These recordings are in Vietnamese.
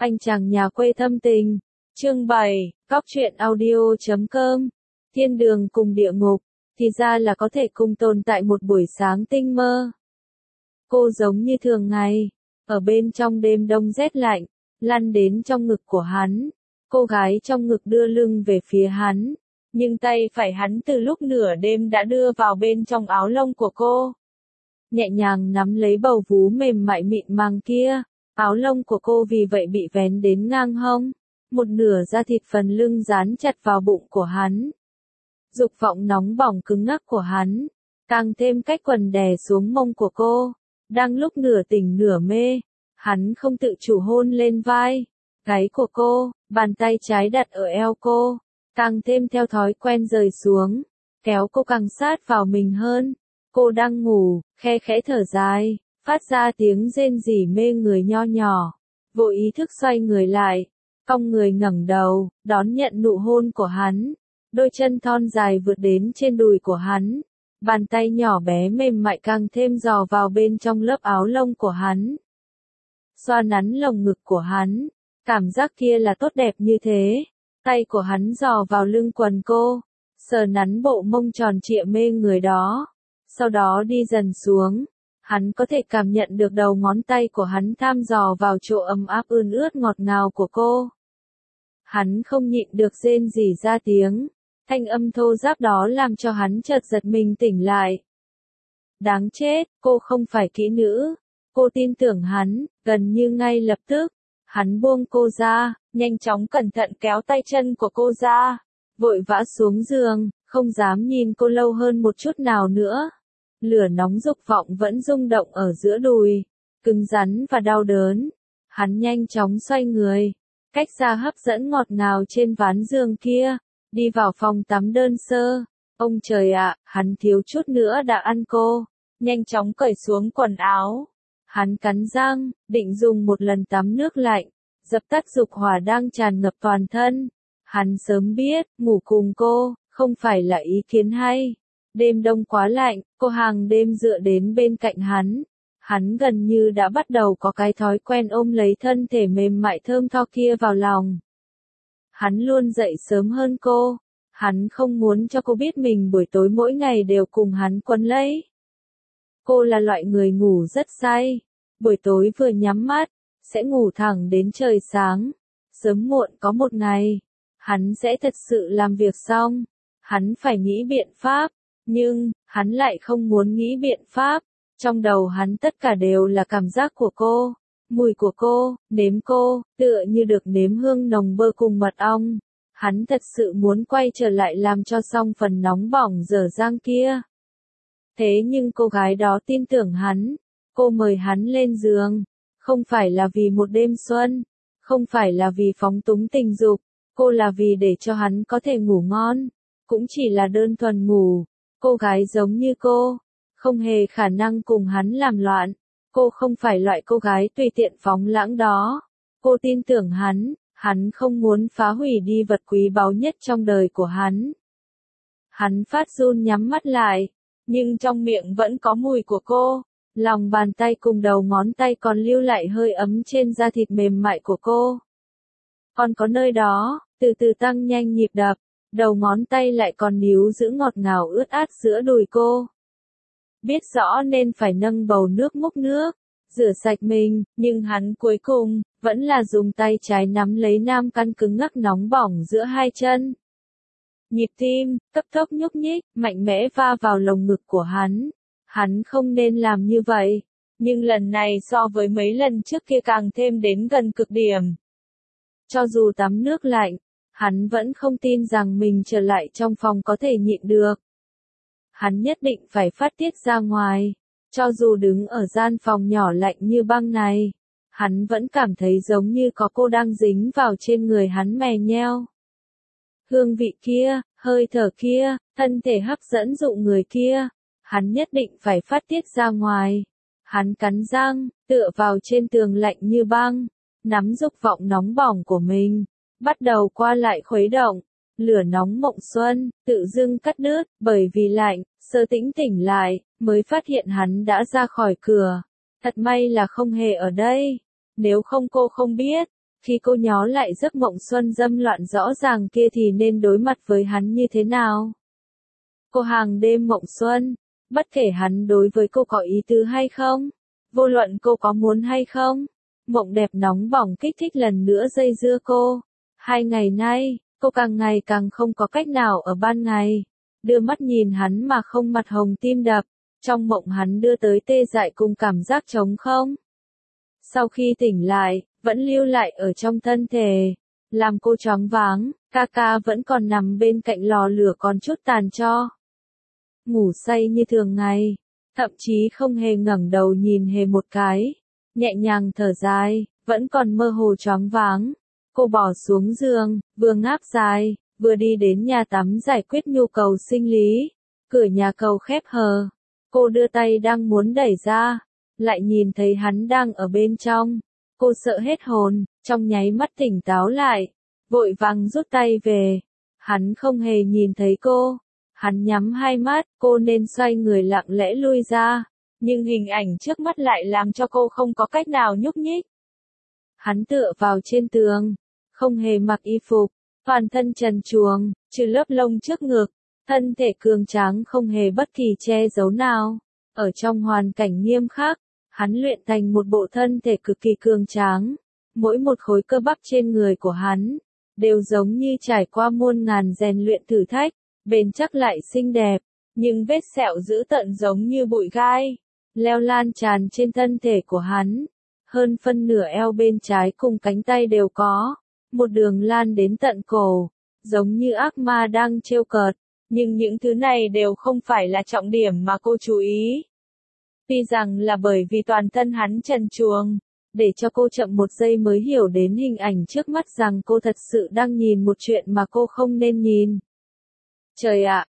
Anh chàng nhà quê thâm tình. Chương 7, Cóc truyện audio.com. Thiên đường cùng địa ngục, thì ra là có thể cùng tồn tại một buổi sáng tinh mơ. Cô giống như thường ngày, ở bên trong đêm đông rét lạnh, lăn đến trong ngực của hắn. Cô gái trong ngực đưa lưng về phía hắn, nhưng tay phải hắn từ lúc nửa đêm đã đưa vào bên trong áo lông của cô. Nhẹ nhàng nắm lấy bầu vú mềm mại mịn màng kia, áo lông của cô vì vậy bị vén đến ngang hông, một nửa da thịt phần lưng dán chặt vào bụng của hắn. Dục vọng nóng bỏng cứng ngắc của hắn, càng thêm cách quần đè xuống mông của cô, đang lúc nửa tỉnh nửa mê, hắn không tự chủ hôn lên vai, gáy của cô, bàn tay trái đặt ở eo cô, càng thêm theo thói quen rời xuống, kéo cô càng sát vào mình hơn. Cô đang ngủ, khe khẽ thở dài, phát ra tiếng rên rỉ mê người nho nhỏ, vô ý thức xoay người lại, cong người ngẩng đầu, đón nhận nụ hôn của hắn. Đôi chân thon dài vượt đến trên đùi của hắn, bàn tay nhỏ bé mềm mại càng thêm dò vào bên trong lớp áo lông của hắn. Xoa nắn lồng ngực của hắn, cảm giác kia là tốt đẹp như thế. Tay của hắn dò vào lưng quần cô, sờ nắn bộ mông tròn trịa mê người đó. Sau đó đi dần xuống, hắn có thể cảm nhận được đầu ngón tay của hắn thăm dò vào chỗ ấm áp ươn ướt ngọt ngào của cô. Hắn không nhịn được rên rỉ ra tiếng, thanh âm thô ráp đó làm cho hắn chợt giật mình tỉnh lại. Đáng chết, cô không phải kỹ nữ. Cô tin tưởng hắn, gần như ngay lập tức, hắn buông cô ra, nhanh chóng cẩn thận kéo tay chân của cô ra, vội vã xuống giường, không dám nhìn cô lâu hơn một chút nào nữa. Lửa nóng dục vọng vẫn rung động ở giữa đùi, cứng rắn và đau đớn. Hắn nhanh chóng xoay người, cách xa hấp dẫn ngọt ngào trên ván giường kia, đi vào phòng tắm đơn sơ. Ông trời ạ, hắn thiếu chút nữa đã ăn cô, nhanh chóng cởi xuống quần áo. Hắn cắn răng, định dùng một lần tắm nước lạnh, dập tắt dục hỏa đang tràn ngập toàn thân. Hắn sớm biết, ngủ cùng cô, không phải là ý kiến hay. Đêm đông quá lạnh, cô hàng đêm dựa đến bên cạnh hắn. Hắn gần như đã bắt đầu có cái thói quen ôm lấy thân thể mềm mại thơm tho kia vào lòng. Hắn luôn dậy sớm hơn cô. Hắn không muốn cho cô biết mình buổi tối mỗi ngày đều cùng hắn quấn lấy. Cô là loại người ngủ rất say. Buổi tối vừa nhắm mắt, sẽ ngủ thẳng đến trời sáng. Sớm muộn có một ngày, hắn sẽ thật sự làm việc xong. Hắn phải nghĩ biện pháp, nhưng, hắn lại không muốn nghĩ biện pháp. Trong đầu hắn tất cả đều là cảm giác của cô, mùi của cô, nếm cô, tựa như được nếm hương nồng bơ cùng mật ong. Hắn thật sự muốn quay trở lại làm cho xong phần nóng bỏng dở dang kia. Thế nhưng cô gái đó tin tưởng hắn, cô mời hắn lên giường, không phải là vì một đêm xuân, không phải là vì phóng túng tình dục, cô là vì để cho hắn có thể ngủ ngon, cũng chỉ là đơn thuần ngủ. Cô gái giống như cô, không hề khả năng cùng hắn làm loạn, cô không phải loại cô gái tùy tiện phóng lãng đó. Cô tin tưởng hắn không muốn phá hủy đi vật quý báu nhất trong đời của hắn. Hắn phát run nhắm mắt lại, nhưng trong miệng vẫn có mùi của cô, lòng bàn tay cùng đầu ngón tay còn lưu lại hơi ấm trên da thịt mềm mại của cô. Còn có nơi đó, từ từ tăng nhanh nhịp đập, đầu ngón tay lại còn níu giữ ngọt ngào ướt át giữa đùi cô. Biết rõ nên phải nâng bầu nước múc nước, rửa sạch mình, nhưng hắn cuối cùng, vẫn là dùng tay trái nắm lấy nam căn cứng ngắc nóng bỏng giữa hai chân. Nhịp tim, cấp tốc nhúc nhích, mạnh mẽ va vào lồng ngực của hắn. Hắn không nên làm như vậy, nhưng lần này so với mấy lần trước kia càng thêm đến gần cực điểm. Cho dù tắm nước lạnh, hắn vẫn không tin rằng mình trở lại trong phòng có thể nhịn được. Hắn nhất định phải phát tiết ra ngoài, cho dù đứng ở gian phòng nhỏ lạnh như băng này, hắn vẫn cảm thấy giống như có cô đang dính vào trên người hắn mè nheo. Hương vị kia, hơi thở kia, thân thể hấp dẫn dụ người kia, hắn nhất định phải phát tiết ra ngoài. Hắn cắn răng, tựa vào trên tường lạnh như băng, nắm dục vọng nóng bỏng của mình, bắt đầu qua lại khuấy động. Lửa nóng mộng xuân, tự dưng cắt đứt, bởi vì lạnh, Sơ Tĩnh tỉnh lại, mới phát hiện hắn đã ra khỏi cửa. Thật may là không hề ở đây, nếu không cô không biết, Khi cô nhớ lại giấc mộng xuân dâm loạn rõ ràng kia thì nên đối mặt với hắn như thế nào? Cô hàng đêm mộng xuân, bất kể hắn đối với cô có ý tứ hay không, vô luận cô có muốn hay không, mộng đẹp nóng bỏng kích thích lần nữa dây dưa cô. 2 ngày nay, cô càng ngày càng không có cách nào ở ban ngày đưa mắt nhìn hắn mà không mặt hồng tim đập, trong mộng hắn đưa tới tê dại cùng cảm giác trống không. Sau khi tỉnh lại, vẫn lưu lại ở trong thân thể, làm cô choáng váng, ca ca vẫn còn nằm bên cạnh lò lửa còn chút tàn tro. Ngủ say như thường ngày, thậm chí không hề ngẩng đầu nhìn hề một cái, nhẹ nhàng thở dài, vẫn còn mơ hồ choáng váng. Cô bỏ xuống giường, vừa ngáp dài, vừa đi đến nhà tắm giải quyết nhu cầu sinh lý. Cửa nhà cầu khép hờ, cô đưa tay đang muốn đẩy ra, lại nhìn thấy hắn đang ở bên trong. Cô sợ hết hồn, trong nháy mắt tỉnh táo lại, vội vàng rút tay về. Hắn không hề nhìn thấy cô. Hắn nhắm hai mắt, cô nên xoay người lặng lẽ lui ra, nhưng hình ảnh trước mắt lại làm cho cô không có cách nào nhúc nhích. Hắn tựa vào trên tường, không hề mặc y phục, toàn thân trần truồng, trừ lớp lông trước ngực, thân thể cường tráng không hề bất kỳ che giấu nào. Ở trong hoàn cảnh nghiêm khắc, hắn luyện thành một bộ thân thể cực kỳ cường tráng. Mỗi một khối cơ bắp trên người của hắn đều giống như trải qua muôn ngàn rèn luyện thử thách, bền chắc lại xinh đẹp, nhưng vết sẹo dữ tợn giống như bụi gai, leo lan tràn trên thân thể của hắn. Hơn phân nửa eo bên trái cùng cánh tay đều có một đường lan đến tận cổ, giống như ác ma đang trêu cợt, nhưng những thứ này đều không phải là trọng điểm mà cô chú ý. Tuy rằng là bởi vì toàn thân hắn trần truồng, để cho cô chậm một giây mới hiểu đến hình ảnh trước mắt rằng cô thật sự đang nhìn một chuyện mà cô không nên nhìn. Trời ạ,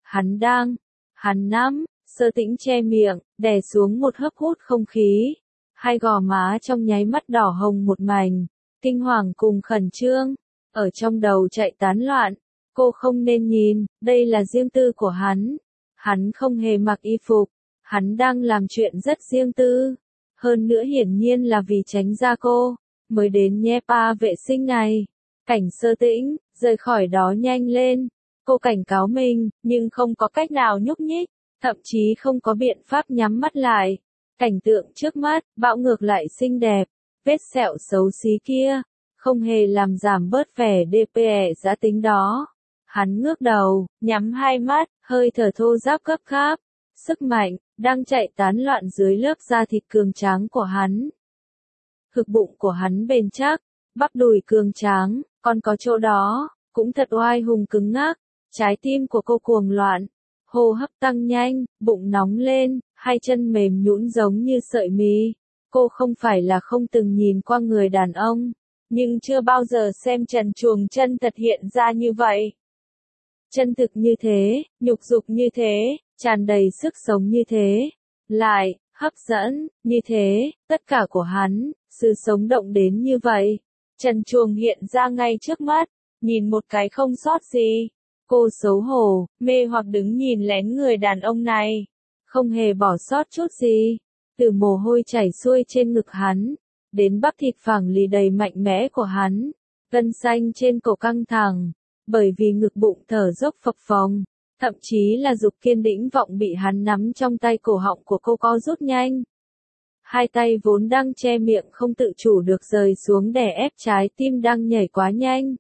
hắn nắm, Sơ Tĩnh che miệng, đè xuống một hớp hút không khí. Hai gò má trong nháy mắt đỏ hồng một mảnh, kinh hoàng cùng khẩn trương, ở trong đầu chạy tán loạn. Cô không nên nhìn, đây là riêng tư của hắn. Hắn không hề mặc y phục, hắn đang làm chuyện rất riêng tư. Hơn nữa hiển nhiên là vì tránh ra cô, mới đến nhe pa vệ sinh này. Cảnh Sơ Tĩnh, rời khỏi đó nhanh lên. Cô cảnh cáo mình, nhưng không có cách nào nhúc nhích, thậm chí không có biện pháp nhắm mắt lại. Cảnh tượng trước mắt, bạo ngược lại xinh đẹp, vết sẹo xấu xí kia, không hề làm giảm bớt vẻ DPE giã tính đó. Hắn ngước đầu, nhắm hai mắt, hơi thở thô ráp gấp gáp, sức mạnh, đang chạy tán loạn dưới lớp da thịt cường tráng của hắn. Ngực bụng của hắn bền chắc, bắp đùi cường tráng, còn có chỗ đó, cũng thật oai hùng cứng ngắc. Trái tim của cô cuồng loạn, hô hấp tăng nhanh, bụng nóng lên, hai chân mềm nhũn giống như sợi mì. Cô không phải là không từng nhìn qua người đàn ông, nhưng chưa bao giờ xem trần truồng chân thật hiện ra như vậy. Chân thực như thế, nhục dục như thế, tràn đầy sức sống như thế, lại, hấp dẫn, như thế, tất cả của hắn, sự sống động đến như vậy. Trần truồng hiện ra ngay trước mắt, nhìn một cái không sót gì. Cô xấu hổ, mê hoặc đứng nhìn lén người đàn ông này, không hề bỏ sót chút gì. Từ mồ hôi chảy xuôi trên ngực hắn, đến bắp thịt phẳng lì đầy mạnh mẽ của hắn, gân xanh trên cổ căng thẳng, bởi vì ngực bụng thở dốc phập phồng, thậm chí là dục kiên đĩnh vọng bị hắn nắm trong tay, cổ họng của cô co rút nhanh. Hai tay vốn đang che miệng không tự chủ được rời xuống đè ép trái tim đang nhảy quá nhanh.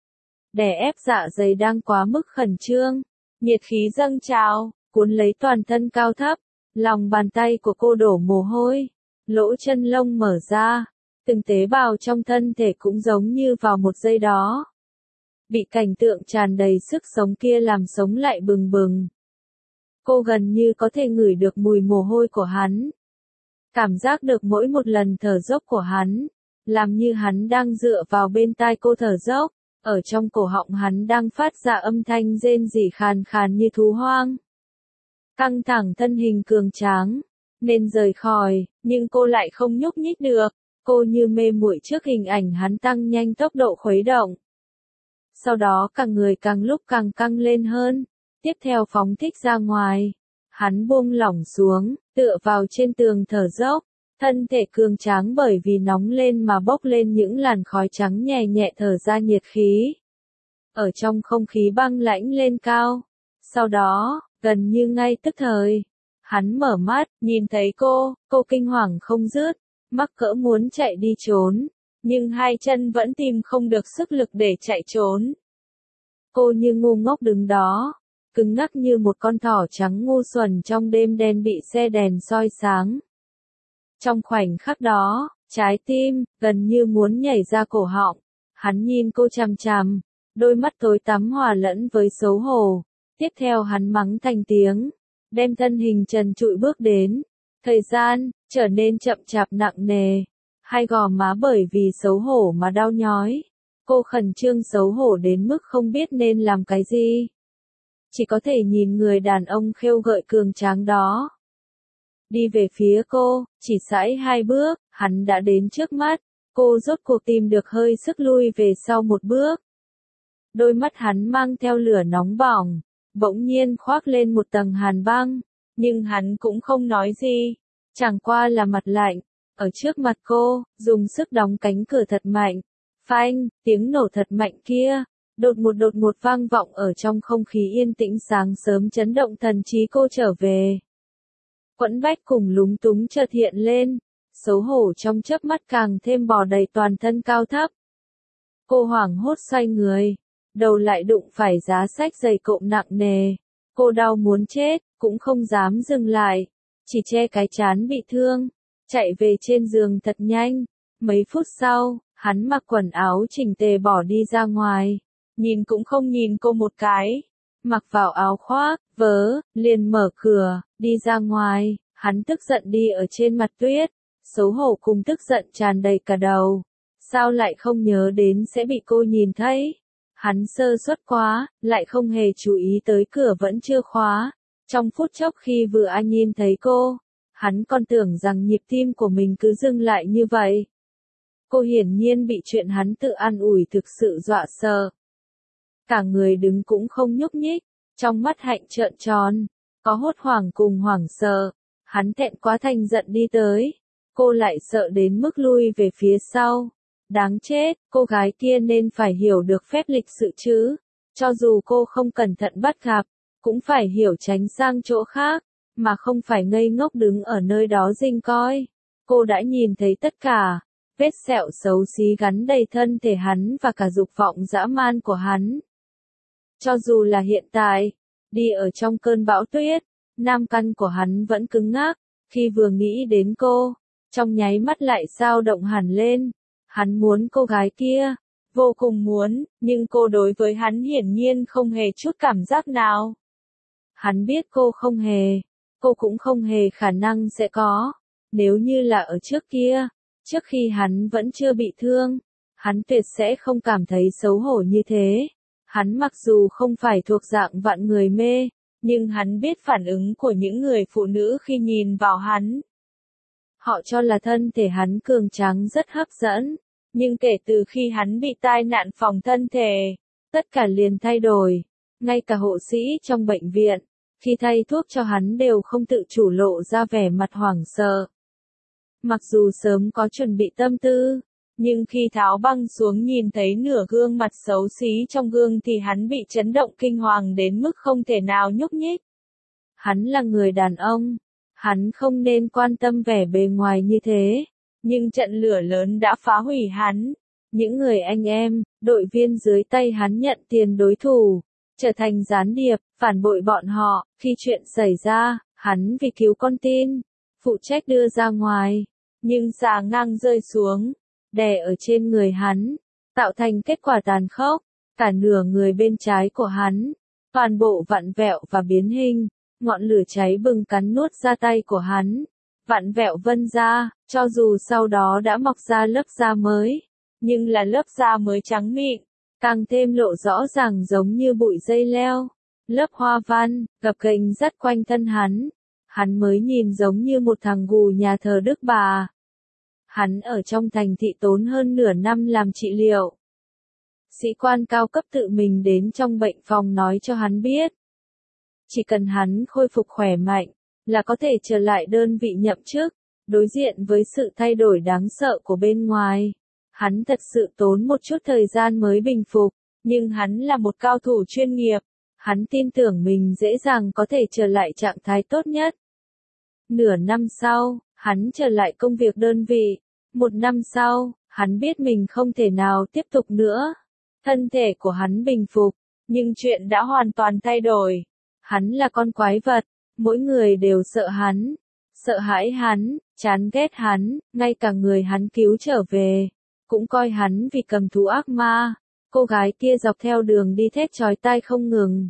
Đè ép dạ dày đang quá mức khẩn trương, nhiệt khí dâng trào, cuốn lấy toàn thân cao thấp, lòng bàn tay của cô đổ mồ hôi, lỗ chân lông mở ra, từng tế bào trong thân thể cũng giống như vào một giây đó. Bị cảnh tượng tràn đầy sức sống kia làm sống lại bừng bừng. Cô gần như có thể ngửi được mùi mồ hôi của hắn. Cảm giác được mỗi một lần thở dốc của hắn, làm như hắn đang dựa vào bên tai cô thở dốc. Ở trong cổ họng hắn đang phát ra âm thanh rên rỉ khàn khàn như thú hoang. Căng thẳng thân hình cường tráng, nên rời khỏi, nhưng cô lại không nhúc nhích được. Cô như mê muội trước hình ảnh hắn tăng nhanh tốc độ khuấy động. Sau đó cả người càng lúc càng căng lên hơn. Tiếp theo phóng thích ra ngoài. Hắn buông lỏng xuống, tựa vào trên tường thở dốc. Thân thể cường tráng bởi vì nóng lên mà bốc lên những làn khói trắng nhẹ nhẹ thở ra nhiệt khí. Ở trong không khí băng lãnh lên cao. Sau đó, gần như ngay tức thời, hắn mở mắt, nhìn thấy cô kinh hoàng không dứt, mắc cỡ muốn chạy đi trốn, nhưng hai chân vẫn tìm không được sức lực để chạy trốn. Cô như ngu ngốc đứng đó, cứng ngắc như một con thỏ trắng ngu xuẩn trong đêm đen bị xe đèn soi sáng. Trong khoảnh khắc đó, trái tim, gần như muốn nhảy ra cổ họng, hắn nhìn cô chằm chằm, đôi mắt tối tăm hòa lẫn với xấu hổ. Tiếp theo hắn mắng thành tiếng, đem thân hình trần trụi bước đến. Thời gian, trở nên chậm chạp nặng nề. Hai gò má bởi vì xấu hổ mà đau nhói. Cô khẩn trương xấu hổ đến mức không biết nên làm cái gì. Chỉ có thể nhìn người đàn ông khêu gợi cường tráng đó. Đi về phía cô, chỉ sải 2 bước, hắn đã đến trước mắt. Cô rốt cuộc tìm được hơi sức lui về sau một bước. Đôi mắt hắn mang theo lửa nóng bỏng, bỗng nhiên khoác lên một tầng hàn băng, nhưng hắn cũng không nói gì, chẳng qua là mặt lạnh, ở trước mặt cô, dùng sức đóng cánh cửa thật mạnh. Phanh, tiếng nổ thật mạnh kia, đột một vang vọng ở trong không khí yên tĩnh sáng sớm chấn động thần trí cô trở về. Quẫn bách cùng lúng túng chợt hiện lên, xấu hổ trong chớp mắt càng thêm bò đầy toàn thân cao thấp. Cô hoảng hốt xoay người, đầu lại đụng phải giá sách dày cộm nặng nề. Cô đau muốn chết, cũng không dám dừng lại, chỉ che cái trán bị thương, chạy về trên giường thật nhanh. Mấy phút sau, hắn mặc quần áo chỉnh tề bỏ đi ra ngoài, nhìn cũng không nhìn cô một cái, mặc vào áo khoác, vớ, liền mở cửa, đi ra ngoài. Hắn tức giận đi ở trên mặt tuyết, xấu hổ cùng tức giận tràn đầy cả đầu. Sao lại không nhớ đến sẽ bị cô nhìn thấy? Hắn sơ suất quá, lại không hề chú ý tới cửa vẫn chưa khóa. Trong phút chốc khi vừa ai nhìn thấy cô, hắn còn tưởng rằng nhịp tim của mình cứ dừng lại như vậy. Cô hiển nhiên bị chuyện hắn tự an ủi thực sự dọa sợ. Cả người đứng cũng không nhúc nhích, trong mắt hạnh trợn tròn, có hốt hoảng cùng hoảng sợ. Hắn thẹn quá thành giận đi tới, cô lại sợ đến mức lui về phía sau. Đáng chết, cô gái kia nên phải hiểu được phép lịch sự chứ. Cho dù cô không cẩn thận bắt gặp, cũng phải hiểu tránh sang chỗ khác, mà không phải ngây ngốc đứng ở nơi đó rình coi. Cô đã nhìn thấy tất cả, vết sẹo xấu xí gắn đầy thân thể hắn và cả dục vọng dã man của hắn. Cho dù là hiện tại, đi ở trong cơn bão tuyết, nam căn của hắn vẫn cứng ngắc, khi vừa nghĩ đến cô, trong nháy mắt lại dao động hẳn lên. Hắn muốn cô gái kia, vô cùng muốn, nhưng cô đối với hắn hiển nhiên không hề chút cảm giác nào. Hắn biết cô không hề, cô cũng không hề khả năng sẽ có. Nếu như là ở trước kia, trước khi hắn vẫn chưa bị thương, hắn tuyệt sẽ không cảm thấy xấu hổ như thế. Hắn mặc dù không phải thuộc dạng vạn người mê, nhưng hắn biết phản ứng của những người phụ nữ khi nhìn vào hắn. Họ cho là thân thể hắn cường tráng rất hấp dẫn, nhưng kể từ khi hắn bị tai nạn phòng thân thể, tất cả liền thay đổi. Ngay cả hộ sĩ trong bệnh viện, khi thay thuốc cho hắn đều không tự chủ lộ ra vẻ mặt hoảng sợ. Mặc dù sớm có chuẩn bị tâm tư, nhưng khi tháo băng xuống nhìn thấy nửa gương mặt xấu xí trong gương thì hắn bị chấn động kinh hoàng đến mức không thể nào nhúc nhích. Hắn là người đàn ông, hắn không nên quan tâm vẻ bề ngoài như thế, nhưng trận lửa lớn đã phá hủy hắn. Những người anh em, đội viên dưới tay hắn nhận tiền đối thủ, trở thành gián điệp, phản bội bọn họ. Khi chuyện xảy ra, hắn vì cứu con tin, phụ trách đưa ra ngoài, nhưng xà ngang rơi xuống, đè ở trên người hắn, tạo thành kết quả tàn khốc. Cả nửa người bên trái của hắn, toàn bộ vặn vẹo và biến hình, ngọn lửa cháy bừng cắn nuốt da tay của hắn, vặn vẹo vân ra, cho dù sau đó đã mọc ra lớp da mới, nhưng là lớp da mới trắng mịn, càng thêm lộ rõ ràng giống như bụi dây leo. Lớp hoa văn, gập ghềnh dắt quanh thân hắn mới nhìn giống như một thằng gù nhà thờ Đức Bà. Hắn ở trong thành thị tốn hơn nửa năm làm trị liệu. Sĩ quan cao cấp tự mình đến trong bệnh phòng nói cho hắn biết. Chỉ cần hắn khôi phục khỏe mạnh, là có thể trở lại đơn vị nhậm chức. Đối diện với sự thay đổi đáng sợ của bên ngoài, hắn thật sự tốn một chút thời gian mới bình phục, nhưng hắn là một cao thủ chuyên nghiệp, hắn tin tưởng mình dễ dàng có thể trở lại trạng thái tốt nhất. Nửa năm sau, hắn trở lại công việc đơn vị. Một năm sau, hắn biết mình không thể nào tiếp tục nữa. Thân thể của hắn bình phục, nhưng chuyện đã hoàn toàn thay đổi. Hắn là con quái vật, mỗi người đều sợ hắn, sợ hãi hắn, chán ghét hắn, ngay cả người hắn cứu trở về, cũng coi hắn vì cầm thú ác ma. Cô gái kia dọc theo đường đi thét chói tai không ngừng.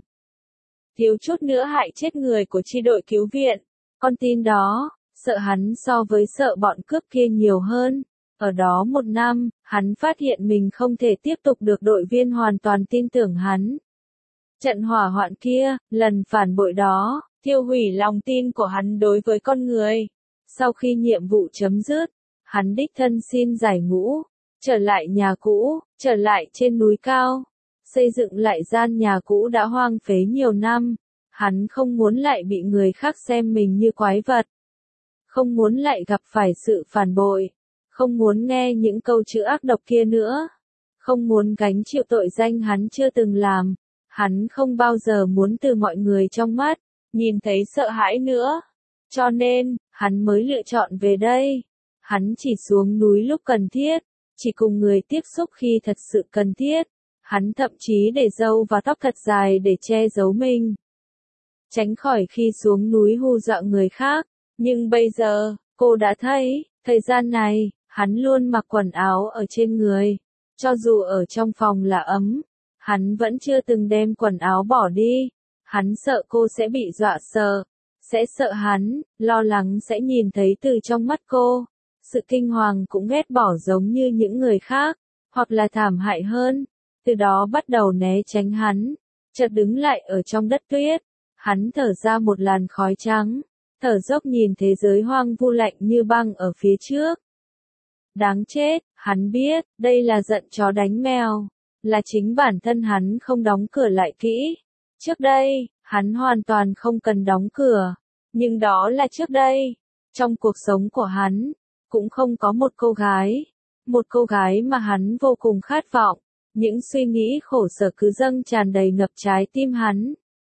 Thiếu chút nữa hại chết người của chi đội cứu viện. Con tin đó, sợ hắn so với sợ bọn cướp kia nhiều hơn. Ở đó một năm, hắn phát hiện mình không thể tiếp tục được đội viên hoàn toàn tin tưởng hắn. Trận hỏa hoạn kia, lần phản bội đó, thiêu hủy lòng tin của hắn đối với con người. Sau khi nhiệm vụ chấm dứt, hắn đích thân xin giải ngũ, trở lại nhà cũ, trở lại trên núi cao, xây dựng lại gian nhà cũ đã hoang phế nhiều năm. Hắn không muốn lại bị người khác xem mình như quái vật. Không muốn lại gặp phải sự phản bội. Không muốn nghe những câu chữ ác độc kia nữa. Không muốn gánh chịu tội danh hắn chưa từng làm. Hắn không bao giờ muốn từ mọi người trong mắt nhìn thấy sợ hãi nữa. Cho nên, hắn mới lựa chọn về đây. Hắn chỉ xuống núi lúc cần thiết, chỉ cùng người tiếp xúc khi thật sự cần thiết. Hắn thậm chí để râu và tóc thật dài để che giấu mình, tránh khỏi khi xuống núi hù dọa người khác. Nhưng bây giờ, cô đã thấy, thời gian này, hắn luôn mặc quần áo ở trên người. Cho dù ở trong phòng là ấm, hắn vẫn chưa từng đem quần áo bỏ đi. Hắn sợ cô sẽ bị dọa sợ, sẽ sợ hắn, lo lắng sẽ nhìn thấy từ trong mắt cô. Sự kinh hoàng cũng ghét bỏ giống như những người khác, hoặc là thảm hại hơn. Từ đó bắt đầu né tránh hắn, chợt đứng lại ở trong đất tuyết. Hắn thở ra một làn khói trắng, thở dốc nhìn thế giới hoang vu lạnh như băng ở phía trước. Đáng chết, hắn biết, đây là giận chó đánh mèo, là chính bản thân hắn không đóng cửa lại kỹ. Trước đây, hắn hoàn toàn không cần đóng cửa, nhưng đó là trước đây. Trong cuộc sống của hắn, cũng không có một cô gái mà hắn vô cùng khát vọng. Những suy nghĩ khổ sở cứ dâng tràn đầy ngập trái tim hắn.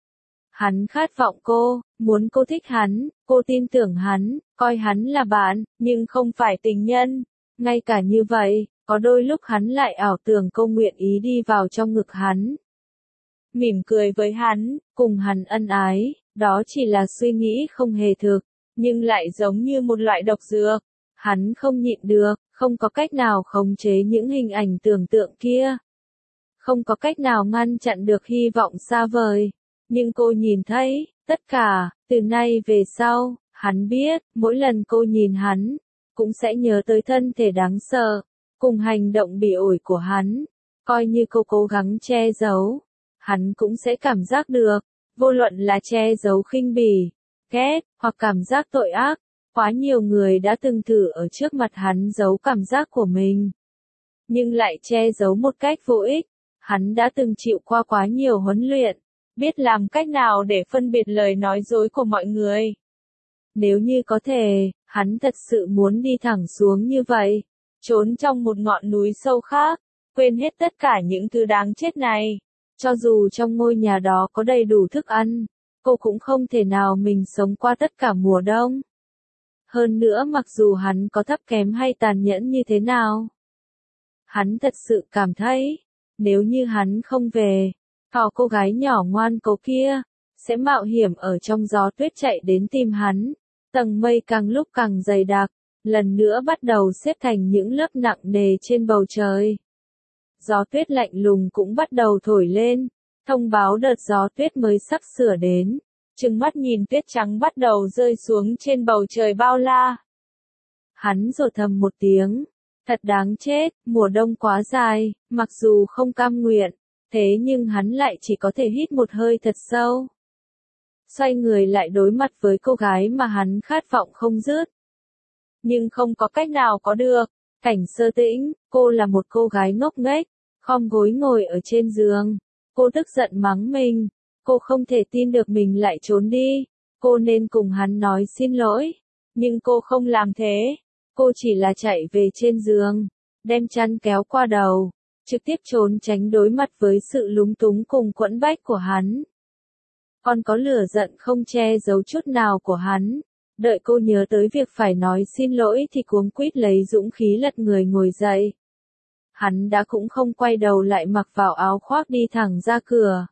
Hắn khát vọng cô, muốn cô thích hắn, cô tin tưởng hắn, coi hắn là bạn, nhưng không phải tình nhân. Ngay cả như vậy, có đôi lúc hắn lại ảo tưởng cô nguyện ý đi vào trong ngực hắn, mỉm cười với hắn, cùng hắn ân ái. Đó chỉ là suy nghĩ không hề thực, nhưng lại giống như một loại độc dược. Hắn không nhịn được, không có cách nào khống chế những hình ảnh tưởng tượng kia. Không có cách nào ngăn chặn được hy vọng xa vời. Nhưng cô nhìn thấy, tất cả, từ nay về sau, hắn biết, mỗi lần cô nhìn hắn, cũng sẽ nhớ tới thân thể đáng sợ, cùng hành động bị ổi của hắn. Coi như cô cố gắng che giấu, hắn cũng sẽ cảm giác được, vô luận là che giấu khinh bỉ, ghét, hoặc cảm giác tội ác. Quá nhiều người đã từng thử ở trước mặt hắn giấu cảm giác của mình, nhưng lại che giấu một cách vô ích. Hắn đã từng chịu qua quá nhiều huấn luyện, biết làm cách nào để phân biệt lời nói dối của mọi người. Nếu như có thể, hắn thật sự muốn đi thẳng xuống như vậy, trốn trong một ngọn núi sâu khác, quên hết tất cả những thứ đáng chết này. Cho dù trong ngôi nhà đó có đầy đủ thức ăn, cô cũng không thể nào mình sống qua tất cả mùa đông. Hơn nữa mặc dù hắn có thấp kém hay tàn nhẫn như thế nào, hắn thật sự cảm thấy, nếu như hắn không về, cô gái nhỏ ngoan cố kia, sẽ mạo hiểm ở trong gió tuyết chạy đến tìm hắn. Tầng mây càng lúc càng dày đặc, lần nữa bắt đầu xếp thành những lớp nặng nề trên bầu trời. Gió tuyết lạnh lùng cũng bắt đầu thổi lên, thông báo đợt gió tuyết mới sắp sửa đến. Trừng mắt nhìn tuyết trắng bắt đầu rơi xuống trên bầu trời bao la. Hắn rồ thầm một tiếng, thật đáng chết, mùa đông quá dài, mặc dù không cam nguyện, thế nhưng hắn lại chỉ có thể hít một hơi thật sâu. Xoay người lại đối mặt với cô gái mà hắn khát vọng không dứt. Nhưng không có cách nào có được. Cảnh Sơ Tĩnh, cô là một cô gái ngốc nghếch, khom gối ngồi ở trên giường. Cô tức giận mắng mình. Cô không thể tin được mình lại trốn đi. Cô nên cùng hắn nói xin lỗi. Nhưng cô không làm thế. Cô chỉ là chạy về trên giường, đem chăn kéo qua đầu, trực tiếp trốn tránh đối mặt với sự lúng túng cùng quẫn bách của hắn. Còn có lửa giận không che giấu chút nào của hắn. Đợi cô nhớ tới việc phải nói xin lỗi thì cuống quýt lấy dũng khí lật người ngồi dậy. Hắn đã cũng không quay đầu lại mặc vào áo khoác đi thẳng ra cửa.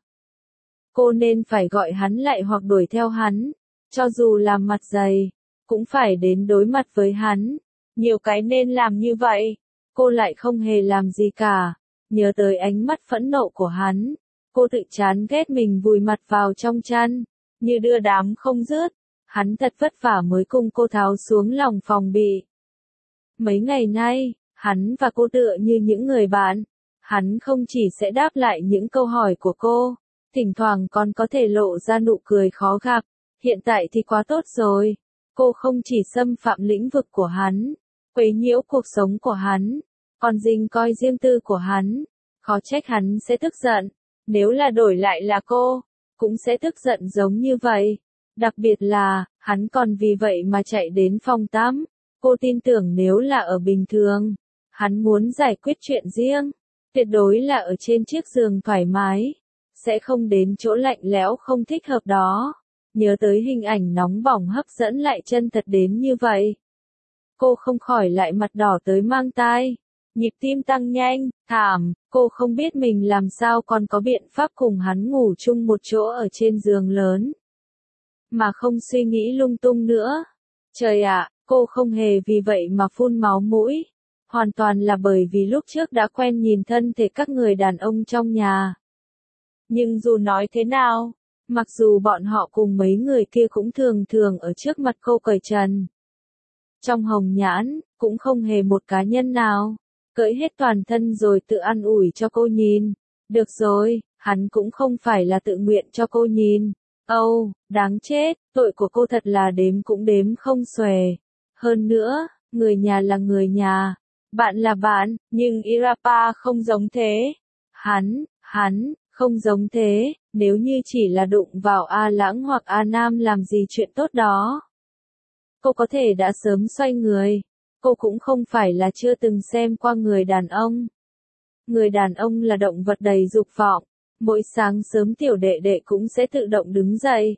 Cô nên phải gọi hắn lại hoặc đuổi theo hắn, cho dù làm mặt dày, cũng phải đến đối mặt với hắn. Nhiều cái nên làm như vậy, cô lại không hề làm gì cả. Nhớ tới ánh mắt phẫn nộ của hắn, cô tự chán ghét mình vùi mặt vào trong chăn, như đưa đám không dứt. Hắn thật vất vả mới cùng cô tháo xuống lòng phòng bị. Mấy ngày nay, hắn và cô tựa như những người bạn. Hắn không chỉ sẽ đáp lại những câu hỏi của cô, thỉnh thoảng còn có thể lộ ra nụ cười khó gặp. Hiện tại thì quá tốt rồi. Cô không chỉ xâm phạm lĩnh vực của hắn, quấy nhiễu cuộc sống của hắn, còn dình coi riêng tư của hắn. Khó trách hắn sẽ tức giận. Nếu là đổi lại là cô, cũng sẽ tức giận giống như vậy. Đặc biệt là, hắn còn vì vậy mà chạy đến phòng tắm. Cô tin tưởng nếu là ở bình thường, hắn muốn giải quyết chuyện riêng, tuyệt đối là ở trên chiếc giường thoải mái, sẽ không đến chỗ lạnh lẽo không thích hợp đó. Nhớ tới hình ảnh nóng bỏng hấp dẫn lại chân thật đến như vậy. Cô không khỏi lại mặt đỏ tới mang tai, nhịp tim tăng nhanh, thảm, cô không biết mình làm sao còn có biện pháp cùng hắn ngủ chung một chỗ ở trên giường lớn. Mà không suy nghĩ lung tung nữa. Trời ạ, cô không hề vì vậy mà phun máu mũi. Hoàn toàn là bởi vì lúc trước đã quen nhìn thân thể các người đàn ông trong nhà. Nhưng dù nói thế nào, mặc dù bọn họ cùng mấy người kia cũng thường thường ở trước mặt cô cởi trần. Trong hồng nhãn, cũng không hề một cá nhân nào cởi hết toàn thân rồi tự ăn ủi cho cô nhìn. Được rồi, hắn cũng không phải là tự nguyện cho cô nhìn. Âu, đáng chết, tội của cô thật là đếm cũng đếm không xuể. Hơn nữa, người nhà là người nhà, bạn là bạn, nhưng Irapa không giống thế. Hắn, không giống thế, nếu như chỉ là đụng vào A Lãng hoặc A Nam làm gì chuyện tốt đó. Cô có thể đã sớm xoay người, cô cũng không phải là chưa từng xem qua người đàn ông. Người đàn ông là động vật đầy dục vọng. Mỗi sáng sớm tiểu đệ đệ cũng sẽ tự động đứng dậy.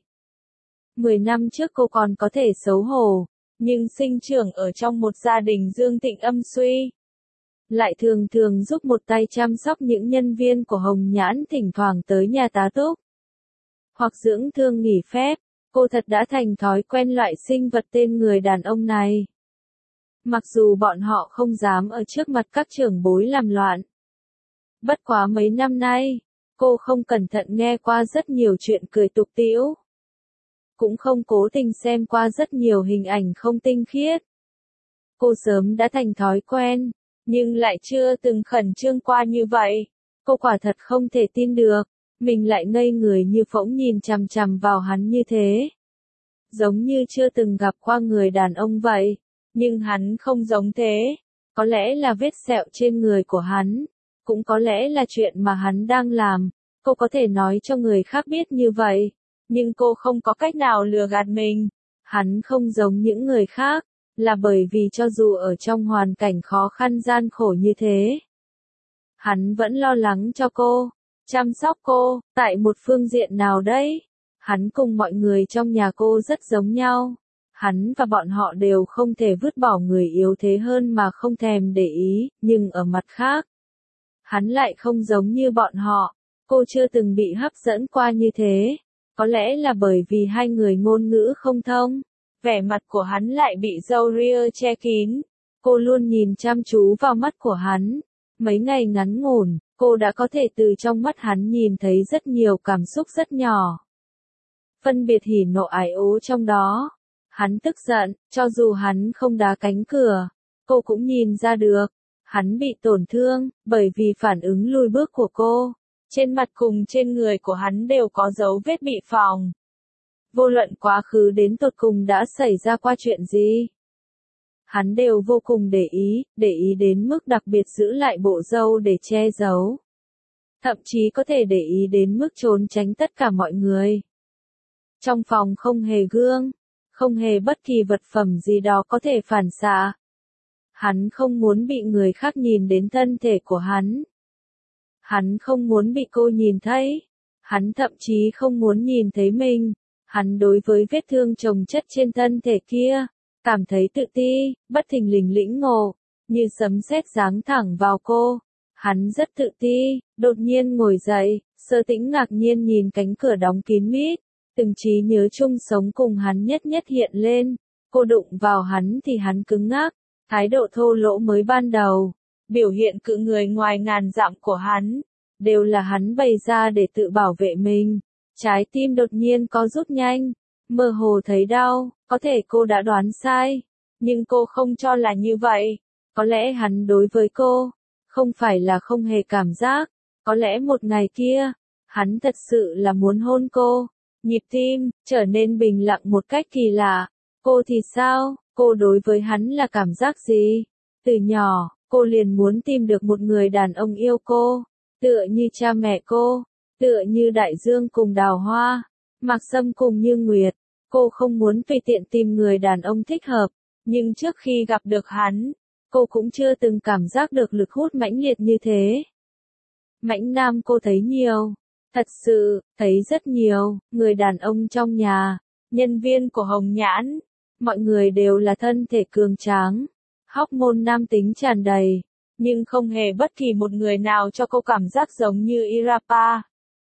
10 năm trước cô còn có thể xấu hổ, nhưng sinh trưởng ở trong một gia đình dương thịnh âm suy. Lại thường thường giúp một tay chăm sóc những nhân viên của Hồng Nhãn thỉnh thoảng tới nhà tá túc. Hoặc dưỡng thương nghỉ phép, cô thật đã thành thói quen loại sinh vật tên người đàn ông này. Mặc dù bọn họ không dám ở trước mặt các trưởng bối làm loạn. Bất quá mấy năm nay, cô không cẩn thận nghe qua rất nhiều chuyện cười tục tĩu. Cũng không cố tình xem qua rất nhiều hình ảnh không tinh khiết. Cô sớm đã thành thói quen, nhưng lại chưa từng khẩn trương qua như vậy. Cô quả thật không thể tin được, mình lại ngây người như phỗng nhìn chằm chằm vào hắn như thế. Giống như chưa từng gặp qua người đàn ông vậy, nhưng hắn không giống thế. Có lẽ là vết sẹo trên người của hắn, cũng có lẽ là chuyện mà hắn đang làm. Cô có thể nói cho người khác biết như vậy, nhưng cô không có cách nào lừa gạt mình. Hắn không giống những người khác, là bởi vì cho dù ở trong hoàn cảnh khó khăn gian khổ như thế, hắn vẫn lo lắng cho cô, chăm sóc cô. Tại một phương diện nào đấy, hắn cùng mọi người trong nhà cô rất giống nhau. Hắn và bọn họ đều không thể vứt bỏ người yếu thế hơn mà không thèm để ý, nhưng ở mặt khác, hắn lại không giống như bọn họ. Cô chưa từng bị hấp dẫn qua như thế. Có lẽ là bởi vì hai người ngôn ngữ không thông. Vẻ mặt của hắn lại bị râu ria che kín. Cô luôn nhìn chăm chú vào mắt của hắn. Mấy ngày ngắn ngủn, cô đã có thể từ trong mắt hắn nhìn thấy rất nhiều cảm xúc rất nhỏ. Phân biệt hỉ nộ ái ố trong đó. Hắn tức giận, cho dù hắn không đá cánh cửa, cô cũng nhìn ra được. Hắn bị tổn thương, bởi vì phản ứng lùi bước của cô. Trên mặt cùng trên người của hắn đều có dấu vết bị phỏng. Vô luận quá khứ đến tột cùng đã xảy ra qua chuyện gì, hắn đều vô cùng để ý đến mức đặc biệt giữ lại bộ râu để che giấu. Thậm chí có thể để ý đến mức trốn tránh tất cả mọi người. Trong phòng không hề gương, không hề bất kỳ vật phẩm gì đó có thể phản xạ. Hắn không muốn bị người khác nhìn đến thân thể của hắn. Hắn không muốn bị cô nhìn thấy. Hắn thậm chí không muốn nhìn thấy mình. Hắn đối với vết thương chồng chất trên thân thể kia, cảm thấy tự ti, bất thình lình lĩnh ngộ, như sấm sét giáng thẳng vào cô. Hắn rất tự ti, đột nhiên ngồi dậy, Sơ Tĩnh ngạc nhiên nhìn cánh cửa đóng kín mít. Từng trí nhớ chung sống cùng hắn nhất nhất hiện lên. Cô đụng vào hắn thì hắn cứng ngắc, thái độ thô lỗ mới ban đầu, biểu hiện cự người ngoài ngàn dặm của hắn, đều là hắn bày ra để tự bảo vệ mình. Trái tim đột nhiên có rút nhanh, mơ hồ thấy đau, có thể cô đã đoán sai, nhưng cô không cho là như vậy. Có lẽ hắn đối với cô, không phải là không hề cảm giác, có lẽ một ngày kia, hắn thật sự là muốn hôn cô. Nhịp tim trở nên bình lặng một cách kỳ lạ. Cô thì sao? Cô đối với hắn là cảm giác gì? Từ nhỏ, cô liền muốn tìm được một người đàn ông yêu cô, tựa như cha mẹ cô, tựa như đại dương cùng đào hoa, Mạc Sâm cùng Như Nguyệt. Cô không muốn tùy tiện tìm người đàn ông thích hợp, nhưng trước khi gặp được hắn, cô cũng chưa từng cảm giác được lực hút mãnh liệt như thế. Mãnh nam cô thấy nhiều. Thật sự, thấy rất nhiều, người đàn ông trong nhà, nhân viên của Hồng Nhãn, mọi người đều là thân thể cường tráng, hormone nam tính tràn đầy, nhưng không hề bất kỳ một người nào cho cô cảm giác giống như Irapa.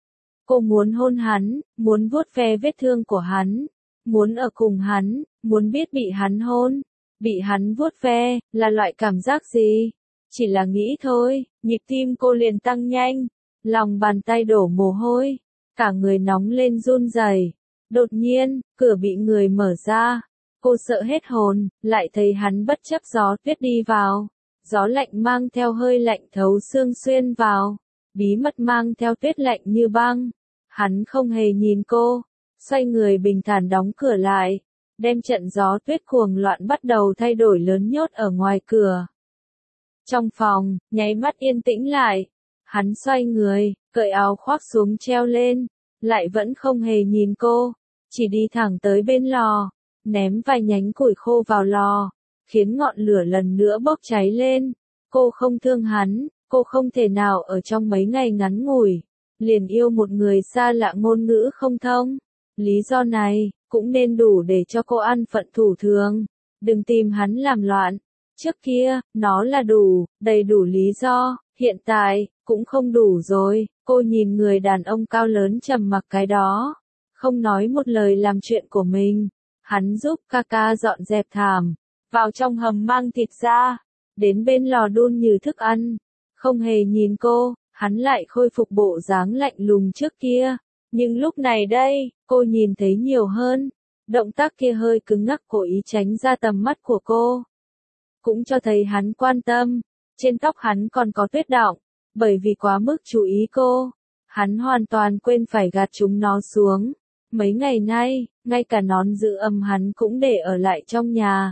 Cô muốn hôn hắn, muốn vuốt ve vết thương của hắn, muốn ở cùng hắn, muốn biết bị hắn hôn, bị hắn vuốt ve, là loại cảm giác gì? Chỉ là nghĩ thôi, nhịp tim cô liền tăng nhanh. Lòng bàn tay đổ mồ hôi, cả người nóng lên run rẩy. Đột nhiên, cửa bị người mở ra. Cô sợ hết hồn, lại thấy hắn bất chấp gió tuyết đi vào. Gió lạnh mang theo hơi lạnh thấu xương xuyên vào. Bí mật mang theo tuyết lạnh như băng. Hắn không hề nhìn cô, xoay người bình thản đóng cửa lại, đem trận gió tuyết cuồng loạn bắt đầu thay đổi lớn nhốt ở ngoài cửa. Trong phòng, nháy mắt yên tĩnh lại. Hắn xoay người, cởi áo khoác xuống treo lên, lại vẫn không hề nhìn cô, chỉ đi thẳng tới bên lò, ném vài nhánh củi khô vào lò, khiến ngọn lửa lần nữa bốc cháy lên. Cô không thương hắn, cô không thể nào ở trong mấy ngày ngắn ngủi, liền yêu một người xa lạ ngôn ngữ không thông. Lý do này, cũng nên đủ để cho cô ăn phận thủ thường, đừng tìm hắn làm loạn. Trước kia, nó là đủ, đầy đủ lý do, hiện tại, cũng không đủ rồi. Cô nhìn người đàn ông cao lớn trầm mặc cái đó, không nói một lời làm chuyện của mình. Hắn giúp Kaka dọn dẹp thảm, vào trong hầm mang thịt ra, đến bên lò đun như thức ăn. Không hề nhìn cô, hắn lại khôi phục bộ dáng lạnh lùng trước kia. Nhưng lúc này đây, cô nhìn thấy nhiều hơn. Động tác kia hơi cứng ngắc cố ý tránh ra tầm mắt của cô. Cũng cho thấy hắn quan tâm. Trên tóc hắn còn có tuyết đọng, bởi vì quá mức chú ý cô. Hắn hoàn toàn quên phải gạt chúng nó xuống. Mấy ngày nay, ngay cả nón giữ âm hắn cũng để ở lại trong nhà.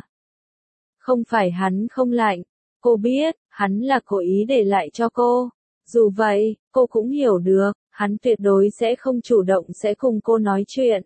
Không phải hắn không lạnh, cô biết, hắn là cố ý để lại cho cô. Dù vậy, cô cũng hiểu được, hắn tuyệt đối sẽ không chủ động sẽ cùng cô nói chuyện.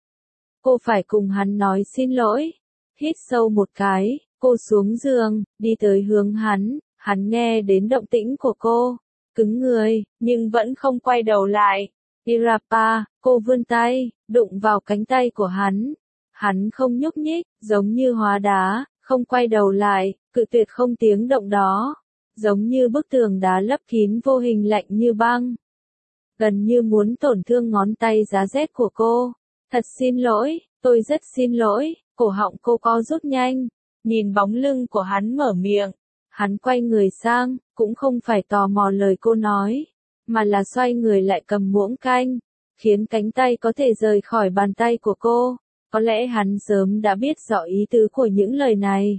Cô phải cùng hắn nói xin lỗi. Hít sâu một cái, cô xuống giường, đi tới hướng hắn nghe đến động tĩnh của cô, cứng người, nhưng vẫn không quay đầu lại. Irapa, cô vươn tay, đụng vào cánh tay của hắn. Hắn không nhúc nhích, giống như hóa đá, không quay đầu lại, cự tuyệt không tiếng động đó. Giống như bức tường đá lấp kín vô hình lạnh như băng. Gần như muốn tổn thương ngón tay giá rét của cô. Thật xin lỗi, tôi rất xin lỗi, cổ họng cô co rút nhanh. Nhìn bóng lưng của hắn mở miệng. Hắn quay người sang, cũng không phải tò mò lời cô nói, mà là xoay người lại cầm muỗng canh, khiến cánh tay có thể rời khỏi bàn tay của cô. Có lẽ hắn sớm đã biết rõ ý tứ của những lời này.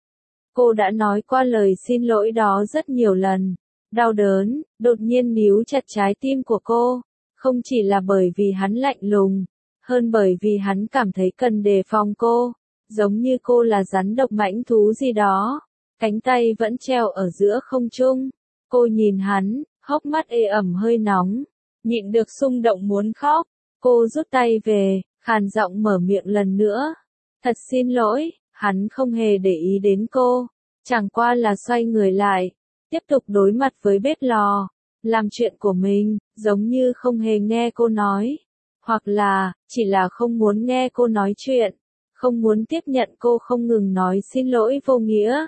Cô đã nói qua lời xin lỗi đó rất nhiều lần. Đau đớn, đột nhiên níu chặt trái tim của cô. Không chỉ là bởi vì hắn lạnh lùng, hơn bởi vì hắn cảm thấy cần đề phòng cô. Giống như cô là rắn độc mãnh thú gì đó. Cánh tay vẫn treo ở giữa không trung. Cô nhìn hắn, hốc mắt ê ẩm hơi nóng. Nhịn được xung động muốn khóc. Cô rút tay về, khàn giọng mở miệng lần nữa. Thật xin lỗi, hắn không hề để ý đến cô, chẳng qua là xoay người lại, tiếp tục đối mặt với bếp lò, làm chuyện của mình, giống như không hề nghe cô nói, hoặc là, chỉ là không muốn nghe cô nói chuyện, không muốn tiếp nhận cô không ngừng nói xin lỗi vô nghĩa.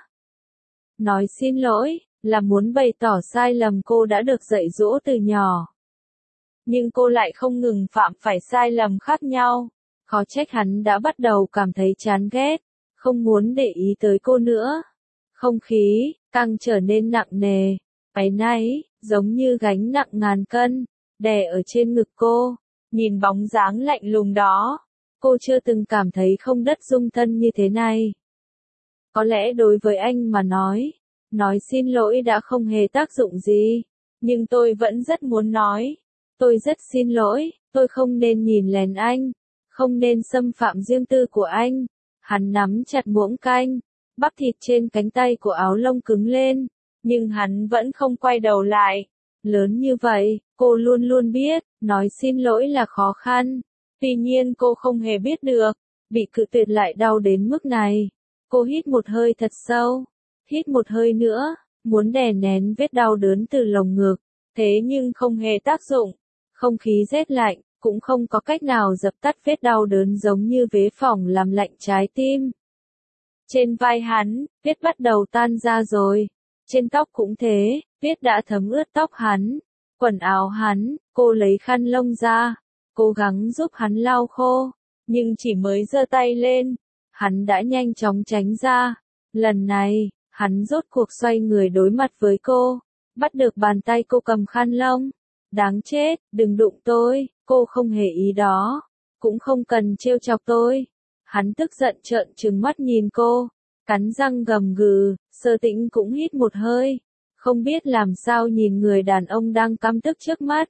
Nói xin lỗi, là muốn bày tỏ sai lầm cô đã được dạy dỗ từ nhỏ. Nhưng cô lại không ngừng phạm phải sai lầm khác nhau. Khó trách hắn đã bắt đầu cảm thấy chán ghét, không muốn để ý tới cô nữa. Không khí, càng trở nên nặng nề, áy náy, giống như gánh nặng ngàn cân, đè ở trên ngực cô. Nhìn bóng dáng lạnh lùng đó, cô chưa từng cảm thấy không đất dung thân như thế này. Có lẽ đối với anh mà nói xin lỗi đã không hề tác dụng gì, nhưng tôi vẫn rất muốn nói. Tôi rất xin lỗi, tôi không nên nhìn lén anh, không nên xâm phạm riêng tư của anh. Hắn nắm chặt muỗng canh, bắp thịt trên cánh tay của áo lông cứng lên, nhưng hắn vẫn không quay đầu lại. Lớn như vậy, cô luôn luôn biết, nói xin lỗi là khó khăn. Tuy nhiên cô không hề biết được, bị cự tuyệt lại đau đến mức này. Cô hít một hơi thật sâu, hít một hơi nữa, muốn đè nén vết đau đớn từ lồng ngực, thế nhưng không hề tác dụng. Không khí rét lạnh, cũng không có cách nào dập tắt vết đau đớn giống như vế phỏng làm lạnh trái tim. Trên vai hắn, vết bắt đầu tan ra rồi. Trên tóc cũng thế, vết đã thấm ướt tóc hắn. Quần áo hắn, cô lấy khăn lông ra, cố gắng giúp hắn lau khô. Nhưng chỉ mới giơ tay lên, hắn đã nhanh chóng tránh ra. Lần này, hắn rốt cuộc xoay người đối mặt với cô, bắt được bàn tay cô cầm khăn lông. Đáng chết, đừng đụng tôi, cô không hề ý đó, cũng không cần trêu chọc tôi. Hắn tức giận trợn trừng mắt nhìn cô, cắn răng gầm gừ, Sơ Tĩnh cũng hít một hơi, không biết làm sao nhìn người đàn ông đang căm tức trước mắt.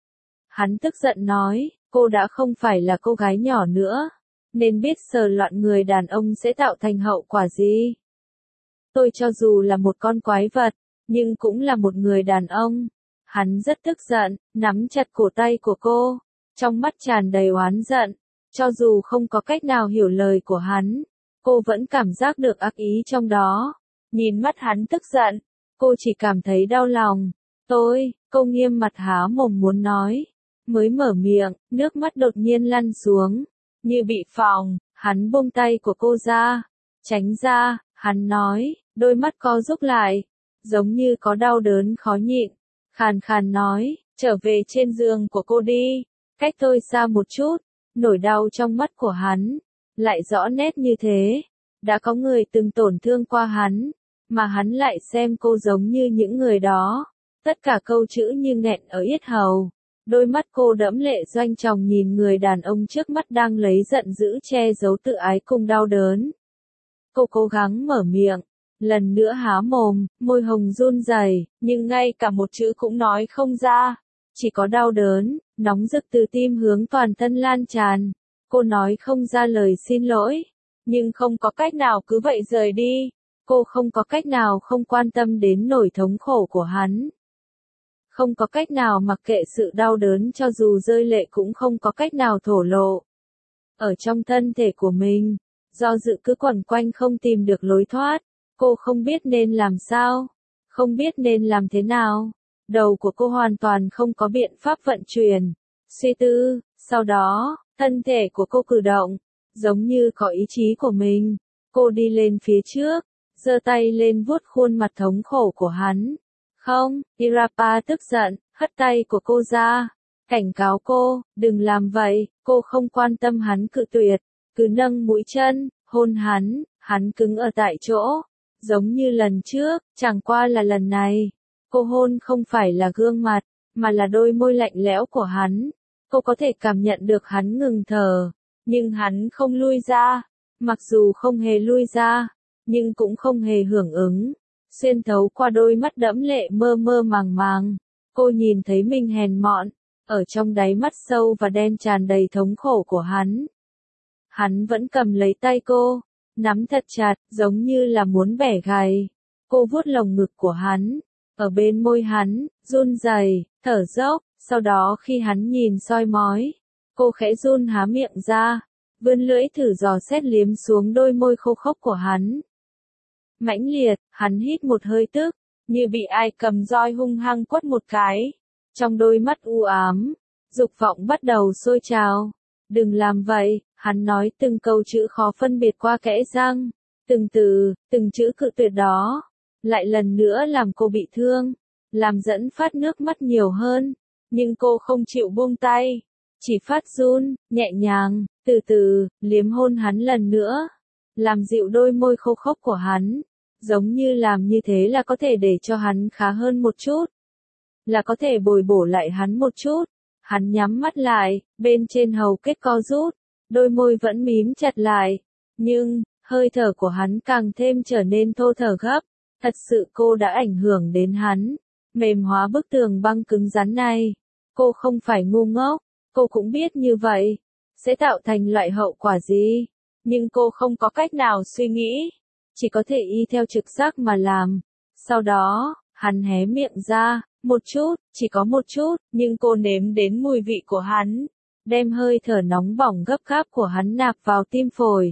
Hắn tức giận nói, cô đã không phải là cô gái nhỏ nữa, nên biết sờ loạn người đàn ông sẽ tạo thành hậu quả gì. Tôi cho dù là một con quái vật, nhưng cũng là một người đàn ông. Hắn rất tức giận, nắm chặt cổ tay của cô, trong mắt tràn đầy oán giận. Cho dù không có cách nào hiểu lời của hắn, cô vẫn cảm giác được ác ý trong đó. Nhìn mắt hắn tức giận, cô chỉ cảm thấy đau lòng. Cô nghiêm mặt há mồm muốn nói. Mới mở miệng, nước mắt đột nhiên lăn xuống. Như bị phỏng, hắn buông tay của cô ra. Tránh ra, hắn nói, đôi mắt co rúm lại, giống như có đau đớn khó nhịn. Khàn khàn nói, trở về trên giường của cô đi, cách tôi xa một chút. Nỗi đau trong mắt của hắn, lại rõ nét như thế. Đã có người từng tổn thương qua hắn, mà hắn lại xem cô giống như những người đó. Tất cả câu chữ như nghẹn ở yết hầu. Đôi mắt cô đẫm lệ doanh trọng nhìn người đàn ông trước mắt đang lấy giận dữ che giấu tự ái cùng đau đớn. Cô cố gắng mở miệng, lần nữa há mồm, môi hồng run rẩy, nhưng ngay cả một chữ cũng nói không ra. Chỉ có đau đớn, nóng rực từ tim hướng toàn thân lan tràn. Cô nói không ra lời xin lỗi, nhưng không có cách nào cứ vậy rời đi. Cô không có cách nào không quan tâm đến nỗi thống khổ của hắn. Không có cách nào mặc kệ sự đau đớn cho dù rơi lệ cũng không có cách nào thổ lộ. Ở trong thân thể của mình, do dự cứ quẩn quanh không tìm được lối thoát. Cô không biết nên làm sao, không biết nên làm thế nào. Đầu của cô hoàn toàn không có biện pháp vận chuyển, suy tư, sau đó, thân thể của cô cử động, giống như có ý chí của mình. Cô đi lên phía trước, giơ tay lên vuốt khuôn mặt thống khổ của hắn. Không, Irapa tức giận, hất tay của cô ra, cảnh cáo cô, đừng làm vậy. Cô không quan tâm hắn cự tuyệt, cứ nâng mũi chân, hôn hắn cứng ở tại chỗ, giống như lần trước, chẳng qua là lần này. Cô hôn không phải là gương mặt, mà là đôi môi lạnh lẽo của hắn. Cô có thể cảm nhận được hắn ngừng thở, nhưng hắn không lui ra. Mặc dù không hề lui ra, nhưng cũng không hề hưởng ứng. Xuyên thấu qua đôi mắt đẫm lệ mơ mơ màng màng, cô nhìn thấy mình hèn mọn, ở trong đáy mắt sâu và đen tràn đầy thống khổ của hắn. Hắn vẫn cầm lấy tay cô, nắm thật chặt, giống như là muốn bẻ gãy. Cô vuốt lồng ngực của hắn, ở bên môi hắn, run rẩy, thở dốc, sau đó khi hắn nhìn soi mói, cô khẽ run há miệng ra, vươn lưỡi thử dò xét liếm xuống đôi môi khô khốc của hắn. Mãnh liệt, hắn hít một hơi tức, như bị ai cầm roi hung hăng quất một cái. Trong đôi mắt u ám, dục vọng bắt đầu sôi trào. Đừng làm vậy, hắn nói từng câu chữ khó phân biệt qua kẽ răng. Từng từ, từng chữ cự tuyệt đó. Lại lần nữa làm cô bị thương. Làm dẫn phát nước mắt nhiều hơn. Nhưng cô không chịu buông tay. Chỉ phát run, nhẹ nhàng, từ từ, liếm hôn hắn lần nữa. Làm dịu đôi môi khô khốc của hắn. Giống như làm như thế là có thể để cho hắn khá hơn một chút. Là có thể bồi bổ lại hắn một chút. Hắn nhắm mắt lại, bên trên hầu kết co rút. Đôi môi vẫn mím chặt lại. Nhưng, hơi thở của hắn càng thêm trở nên thô thở gấp. Thật sự cô đã ảnh hưởng đến hắn. Mềm hóa bức tường băng cứng rắn này. Cô không phải ngu ngốc. Cô cũng biết như vậy. Sẽ tạo thành loại hậu quả gì. Nhưng cô không có cách nào suy nghĩ. Chỉ có thể y theo trực giác mà làm. Sau đó, hắn hé miệng ra, một chút, chỉ có một chút, nhưng cô nếm đến mùi vị của hắn. Đem hơi thở nóng bỏng gấp gáp của hắn nạp vào tim phổi.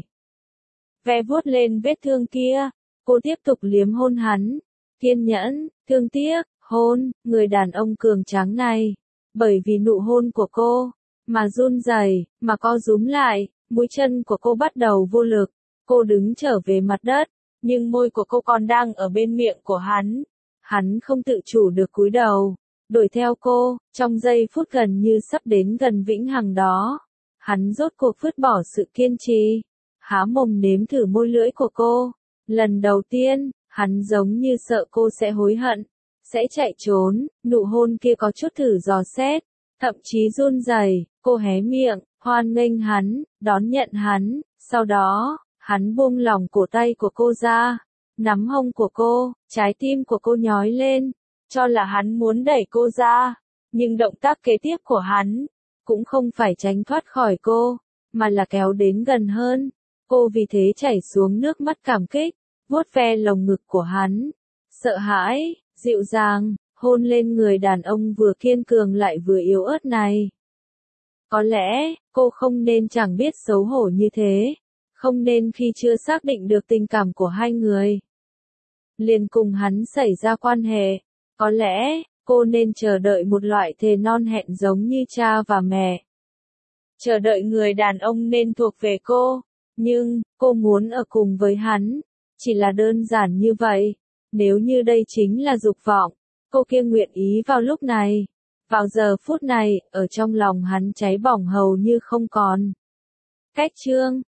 Ve vuốt lên vết thương kia, cô tiếp tục liếm hôn hắn. Kiên nhẫn, thương tiếc, hôn, người đàn ông cường tráng này. Bởi vì nụ hôn của cô, mà run rẩy, mà co rúm lại, mũi chân của cô bắt đầu vô lực. Cô đứng trở về mặt đất, nhưng môi của cô còn đang ở bên miệng của hắn. Hắn không tự chủ được cúi đầu, đuổi theo cô, trong giây phút gần như sắp đến gần vĩnh hằng đó. Hắn rốt cuộc vứt bỏ sự kiên trì, há mồm nếm thử môi lưỡi của cô. Lần đầu tiên, hắn giống như sợ cô sẽ hối hận, sẽ chạy trốn, nụ hôn kia có chút thử dò xét, thậm chí run rẩy. Cô hé miệng, hoan nghênh hắn, đón nhận hắn, sau đó, hắn buông lỏng cổ tay của cô ra, nắm hông của cô, trái tim của cô nhói lên, cho là hắn muốn đẩy cô ra, nhưng động tác kế tiếp của hắn, cũng không phải tránh thoát khỏi cô, mà là kéo đến gần hơn. Cô vì thế chảy xuống nước mắt cảm kích, vuốt ve lồng ngực của hắn, sợ hãi, dịu dàng, hôn lên người đàn ông vừa kiên cường lại vừa yếu ớt này. Có lẽ, cô không nên chẳng biết xấu hổ như thế, không nên khi chưa xác định được tình cảm của hai người. Liền cùng hắn xảy ra quan hệ, có lẽ, cô nên chờ đợi một loại thề non hẹn giống như cha và mẹ. Chờ đợi người đàn ông nên thuộc về cô, nhưng, cô muốn ở cùng với hắn, chỉ là đơn giản như vậy. Nếu như đây chính là dục vọng, cô kia nguyện ý vào lúc này. Vào giờ phút này, ở trong lòng hắn cháy bỏng hầu như không còn. Cách chương